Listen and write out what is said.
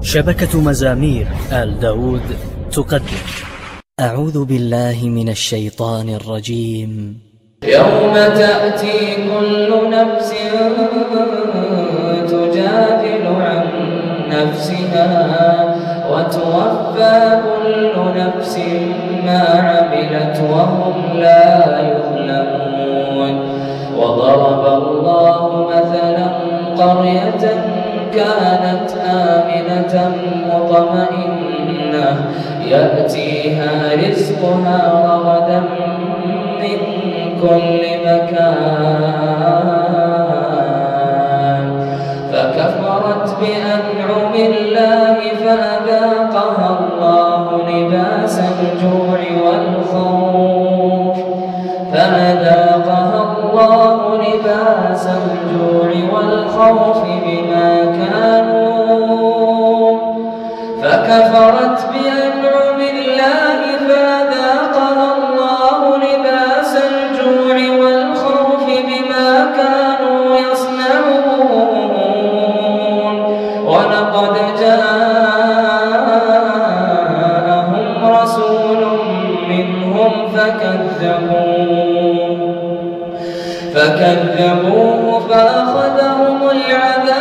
شبكة مزامير آل داود تقدم. أعوذ بالله من الشيطان الرجيم. يوم تأتي كل نفس تجادل عن نفسها وتوفى كل نفس ما عملت وهم لا يظلمون. وضرب الله مثلا قرية كانت آمنة مطمئنة يأتيها رزقها رغدا من كل مكان فكفرت بأنعم الله فأذاقها الله لباس الجوع والخوف بما كانوا فكفرت بأنعم الله فأذاقها الله لباس الجوع والخوف بما كانوا يصنعون. ولقد جاءهم رسول منهم فكذبوه فأخذهم العذاب